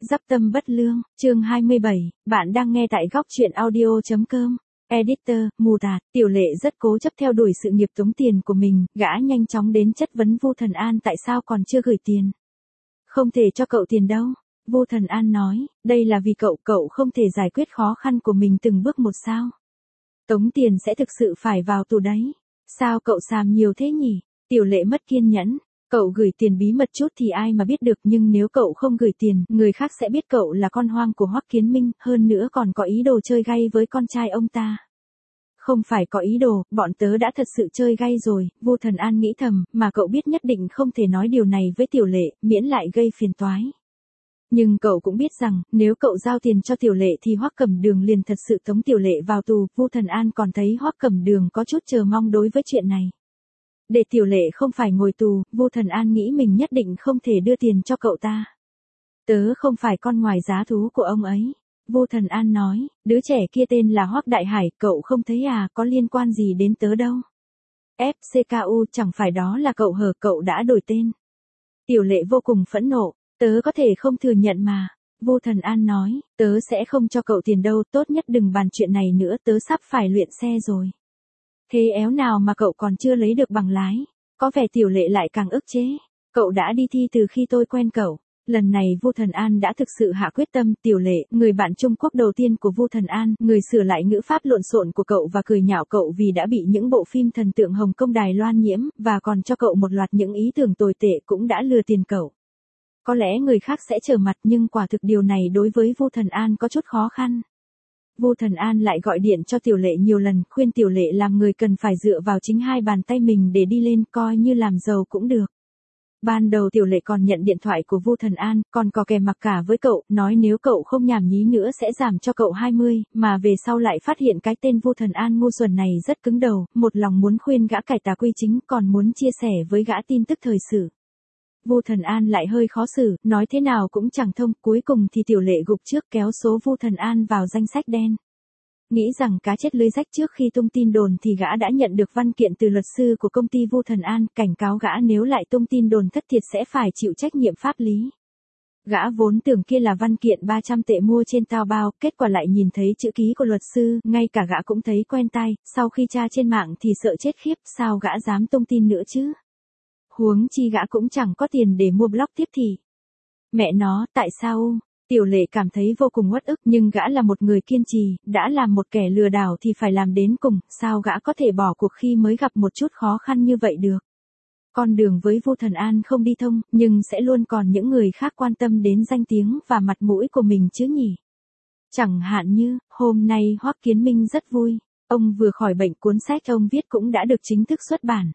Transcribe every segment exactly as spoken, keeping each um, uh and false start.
Dắp tâm bất lương, chương hai mươi bảy, bạn đang nghe tại góc truyện audio.com. Editor, mù tạt, Tiểu Lệ rất cố chấp theo đuổi sự nghiệp tống tiền của mình, gã nhanh chóng đến chất vấn Vu Thần An tại sao còn chưa gửi tiền. Không thể cho cậu tiền đâu. Vu Thần An nói, đây là vì cậu, cậu không thể giải quyết khó khăn của mình từng bước một sao. Tống tiền sẽ thực sự phải vào tù đấy. Sao cậu xàm nhiều thế nhỉ? Tiểu Lệ mất kiên nhẫn. Cậu gửi tiền bí mật chút thì ai mà biết được, nhưng nếu cậu không gửi tiền, người khác sẽ biết cậu là con hoang của Hoắc Kiến Minh, hơn nữa còn có ý đồ chơi gay với con trai ông ta. Không phải có ý đồ, bọn tớ đã thật sự chơi gay rồi, Vu Thần An nghĩ thầm, mà cậu biết nhất định không thể nói điều này với Tiểu Lệ, miễn lại gây phiền toái. Nhưng cậu cũng biết rằng, nếu cậu giao tiền cho Tiểu Lệ thì Hoắc Cẩm Đường liền thật sự tống Tiểu Lệ vào tù, Vu Thần An còn thấy Hoắc Cẩm Đường có chút chờ mong đối với chuyện này. Để Tiểu Lệ không phải ngồi tù, Vu Thần An nghĩ mình nhất định không thể đưa tiền cho cậu ta. Tớ không phải con ngoài giá thú của ông ấy. Vu Thần An nói, đứa trẻ kia tên là Hoắc Đại Hải, cậu không thấy à, có liên quan gì đến tớ đâu. ép xê ca u chẳng phải đó là cậu hờ, cậu đã đổi tên. Tiểu Lệ vô cùng phẫn nộ, tớ có thể không thừa nhận mà. Vu Thần An nói, tớ sẽ không cho cậu tiền đâu, tốt nhất đừng bàn chuyện này nữa, tớ sắp phải luyện xe rồi. Thế éo nào mà cậu còn chưa lấy được bằng lái? Có vẻ Tiểu Lệ lại càng ức chế. Cậu đã đi thi từ khi tôi quen cậu. Lần này Vu Thần An đã thực sự hạ quyết tâm. Tiểu Lệ, người bạn Trung Quốc đầu tiên của Vu Thần An, người sửa lại ngữ pháp lộn xộn của cậu và cười nhạo cậu vì đã bị những bộ phim thần tượng Hồng Kông Đài Loan nhiễm, và còn cho cậu một loạt những ý tưởng tồi tệ, cũng đã lừa tiền cậu. Có lẽ người khác sẽ trở mặt, nhưng quả thực điều này đối với Vu Thần An có chút khó khăn. Vu Thần An lại gọi điện cho Tiểu Lệ nhiều lần, khuyên Tiểu Lệ làm người cần phải dựa vào chính hai bàn tay mình để đi lên, coi như làm giàu cũng được. Ban đầu Tiểu Lệ còn nhận điện thoại của Vu Thần An, còn có kè mặc cả với cậu, nói nếu cậu không nhảm nhí nữa sẽ giảm cho cậu hai mươi, mà về sau lại phát hiện cái tên Vu Thần An ngu xuẩn này rất cứng đầu, một lòng muốn khuyên gã cải tà quy chính, còn muốn chia sẻ với gã tin tức thời sự. Vu Thần An lại hơi khó xử, nói thế nào cũng chẳng thông, cuối cùng thì Tiểu Lệ gục trước kéo số Vu Thần An vào danh sách đen. Nghĩ rằng cá chết lưới rách trước khi tung tin đồn thì gã đã nhận được văn kiện từ luật sư của công ty Vu Thần An, cảnh cáo gã nếu lại tung tin đồn thất thiệt sẽ phải chịu trách nhiệm pháp lý. Gã vốn tưởng kia là văn kiện ba trăm tệ mua trên Taobao, kết quả lại nhìn thấy chữ ký của luật sư, ngay cả gã cũng thấy quen tai, sau khi tra trên mạng thì sợ chết khiếp, sao gã dám tung tin nữa chứ? Huống chi gã cũng chẳng có tiền để mua blog tiếp thì. Mẹ nó, tại sao? Tiểu Lệ cảm thấy vô cùng uất ức, nhưng gã là một người kiên trì, đã làm một kẻ lừa đảo thì phải làm đến cùng, sao gã có thể bỏ cuộc khi mới gặp một chút khó khăn như vậy được. Con đường với Vu Thần An không đi thông, nhưng sẽ luôn còn những người khác quan tâm đến danh tiếng và mặt mũi của mình chứ nhỉ. Chẳng hạn như, hôm nay Hoắc Kiến Minh rất vui, ông vừa khỏi bệnh, cuốn sách ông viết cũng đã được chính thức xuất bản.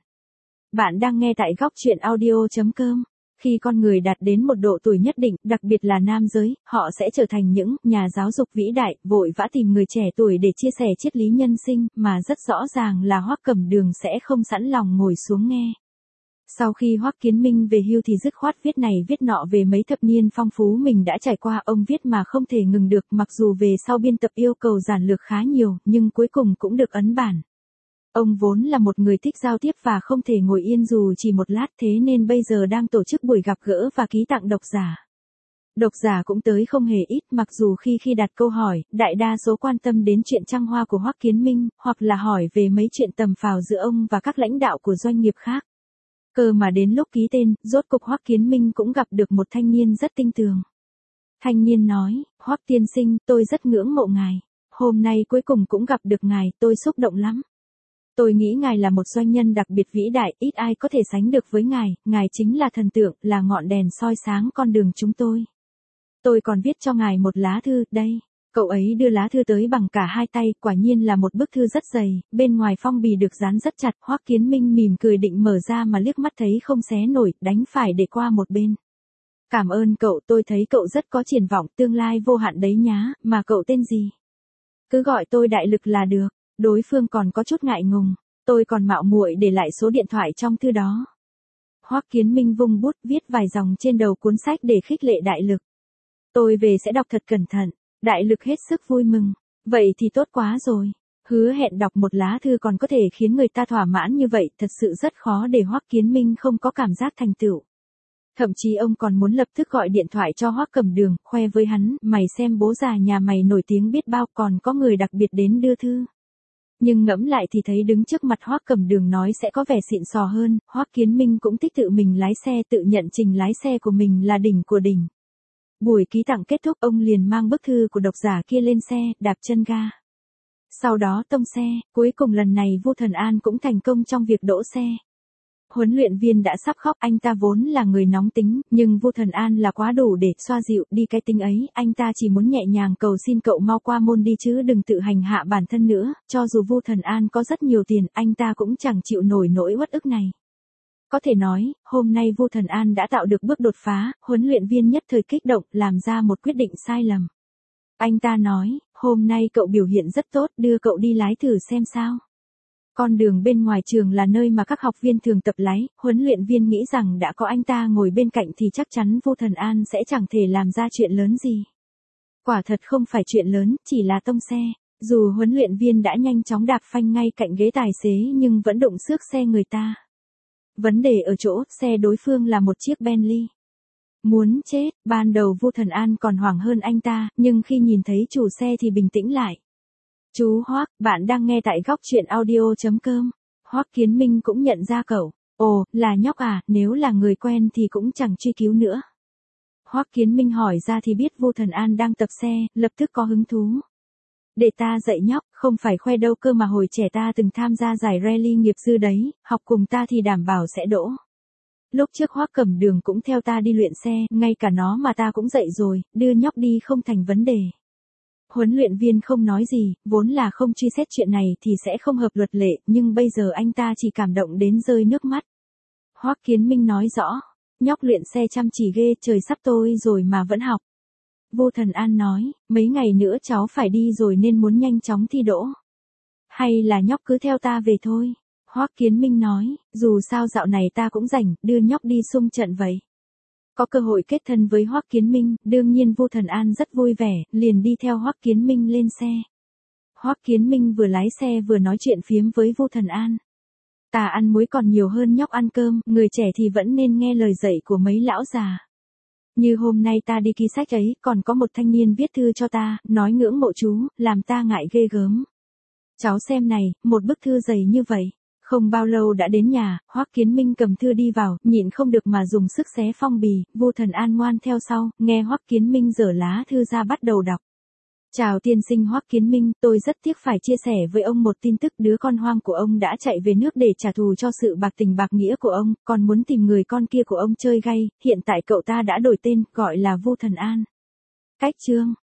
Bạn đang nghe tại góc truyện audio.com. Khi con người đạt đến một độ tuổi nhất định, đặc biệt là nam giới, họ sẽ trở thành những nhà giáo dục vĩ đại, vội vã tìm người trẻ tuổi để chia sẻ triết lý nhân sinh, mà rất rõ ràng là Hoắc Cẩm Đường sẽ không sẵn lòng ngồi xuống nghe. Sau khi Hoắc Kiến Minh về hưu thì dứt khoát viết này viết nọ về mấy thập niên phong phú mình đã trải qua, ông viết mà không thể ngừng được, mặc dù về sau biên tập yêu cầu giản lược khá nhiều, nhưng cuối cùng cũng được ấn bản. Ông vốn là một người thích giao tiếp và không thể ngồi yên dù chỉ một lát, thế nên bây giờ đang tổ chức buổi gặp gỡ và ký tặng độc giả. Độc giả cũng tới không hề ít, mặc dù khi khi đặt câu hỏi, đại đa số quan tâm đến chuyện trăng hoa của Hoắc Kiến Minh, hoặc là hỏi về mấy chuyện tầm phào giữa ông và các lãnh đạo của doanh nghiệp khác. Cơ mà đến lúc ký tên, rốt cục Hoắc Kiến Minh cũng gặp được một thanh niên rất tinh tường. Thanh niên nói, Hoắc tiên sinh, tôi rất ngưỡng mộ ngài. Hôm nay cuối cùng cũng gặp được ngài, tôi xúc động lắm. Tôi nghĩ ngài là một doanh nhân đặc biệt vĩ đại, ít ai có thể sánh được với ngài, ngài chính là thần tượng, là ngọn đèn soi sáng con đường chúng tôi. Tôi còn viết cho ngài một lá thư, đây. Cậu ấy đưa lá thư tới bằng cả hai tay, quả nhiên là một bức thư rất dày, bên ngoài phong bì được dán rất chặt, Hoắc Kiến Minh mỉm cười định mở ra mà liếc mắt thấy không xé nổi, đành phải để qua một bên. Cảm ơn cậu, tôi thấy cậu rất có triển vọng, tương lai vô hạn đấy nhá, mà cậu tên gì? Cứ gọi tôi Đại Lực là được. Đối phương còn có chút ngại ngùng, tôi còn mạo muội để lại số điện thoại trong thư đó. Hoắc Kiến Minh vung bút viết vài dòng trên đầu cuốn sách để khích lệ Đại Lực. Tôi về sẽ đọc thật cẩn thận. Đại Lực hết sức vui mừng. Vậy thì tốt quá rồi. Hứa hẹn đọc một lá thư còn có thể khiến người ta thỏa mãn như vậy, thật sự rất khó để Hoắc Kiến Minh không có cảm giác thành tựu. Thậm chí ông còn muốn lập tức gọi điện thoại cho Hoắc Cẩm Đường, khoe với hắn, mày xem bố già nhà mày nổi tiếng biết bao, còn có người đặc biệt đến đưa thư. Nhưng ngẫm lại thì thấy đứng trước mặt Hoắc Cẩm Đường nói sẽ có vẻ xịn sò hơn, Hoắc Kiến Minh cũng thích tự mình lái xe, tự nhận trình lái xe của mình là đỉnh của đỉnh. Buổi ký tặng kết thúc, ông liền mang bức thư của độc giả kia lên xe, đạp chân ga. Sau đó tông xe, cuối cùng lần này Vu Thần An cũng thành công trong việc đỗ xe. Huấn luyện viên đã sắp khóc, anh ta vốn là người nóng tính, nhưng Vu Thần An là quá đủ để xoa dịu đi cái tính ấy, anh ta chỉ muốn nhẹ nhàng cầu xin cậu mau qua môn đi chứ đừng tự hành hạ bản thân nữa, cho dù Vu Thần An có rất nhiều tiền, anh ta cũng chẳng chịu nổi nỗi uất ức này. Có thể nói, hôm nay Vu Thần An đã tạo được bước đột phá, huấn luyện viên nhất thời kích động, làm ra một quyết định sai lầm. Anh ta nói, hôm nay cậu biểu hiện rất tốt, đưa cậu đi lái thử xem sao. Con đường bên ngoài trường là nơi mà các học viên thường tập lái, huấn luyện viên nghĩ rằng đã có anh ta ngồi bên cạnh thì chắc chắn Vu Thần An sẽ chẳng thể làm ra chuyện lớn gì. Quả thật không phải chuyện lớn, chỉ là tông xe. Dù huấn luyện viên đã nhanh chóng đạp phanh ngay cạnh ghế tài xế nhưng vẫn đụng xước xe người ta. Vấn đề ở chỗ, xe đối phương là một chiếc Bentley. Muốn chết, ban đầu Vu Thần An còn hoảng hơn anh ta, nhưng khi nhìn thấy chủ xe thì bình tĩnh lại. Chú Hoắc, bạn đang nghe tại góc truyện audio chấm com. Hoắc Kiến Minh cũng nhận ra cậu. Ồ, là nhóc à, nếu là người quen thì cũng chẳng truy cứu nữa. Hoắc Kiến Minh hỏi ra thì biết Vu Thần An đang tập xe, lập tức có hứng thú. Để ta dạy nhóc, không phải khoe đâu cơ mà hồi trẻ ta từng tham gia giải rally nghiệp dư đấy, học cùng ta thì đảm bảo sẽ đỗ. Lúc trước Hoắc Cẩm Đường cũng theo ta đi luyện xe, ngay cả nó mà ta cũng dạy rồi, đưa nhóc đi không thành vấn đề. Huấn luyện viên không nói gì, vốn là không truy xét chuyện này thì sẽ không hợp luật lệ, nhưng bây giờ anh ta chỉ cảm động đến rơi nước mắt. Hoắc Kiến Minh nói rõ, nhóc luyện xe chăm chỉ ghê, trời sắp tối rồi mà vẫn học. Vu Thần An nói, mấy ngày nữa cháu phải đi rồi nên muốn nhanh chóng thi đỗ. Hay là nhóc cứ theo ta về thôi. Hoắc Kiến Minh nói, dù sao dạo này ta cũng rảnh, đưa nhóc đi xung trận vậy. Có cơ hội kết thân với Hoắc Kiến Minh, đương nhiên Vu Thần An rất vui vẻ, liền đi theo Hoắc Kiến Minh lên xe. Hoắc Kiến Minh vừa lái xe vừa nói chuyện phiếm với Vu Thần An. Ta ăn muối còn nhiều hơn nhóc ăn cơm, người trẻ thì vẫn nên nghe lời dạy của mấy lão già. Như hôm nay ta đi ký sách ấy, còn có một thanh niên viết thư cho ta, nói ngưỡng mộ chú, làm ta ngại ghê gớm. Cháu xem này, một bức thư dày như vậy. Không bao lâu đã đến nhà, Hoắc Kiến Minh cầm thư đi vào, nhịn không được mà dùng sức xé phong bì, Vu Thần An ngoan theo sau, nghe Hoắc Kiến Minh giở lá thư ra bắt đầu đọc. Chào tiên sinh Hoắc Kiến Minh, tôi rất tiếc phải chia sẻ với ông một tin tức, đứa con hoang của ông đã chạy về nước để trả thù cho sự bạc tình bạc nghĩa của ông, còn muốn tìm người con kia của ông chơi gay, hiện tại cậu ta đã đổi tên, gọi là Vu Thần An. Cách chương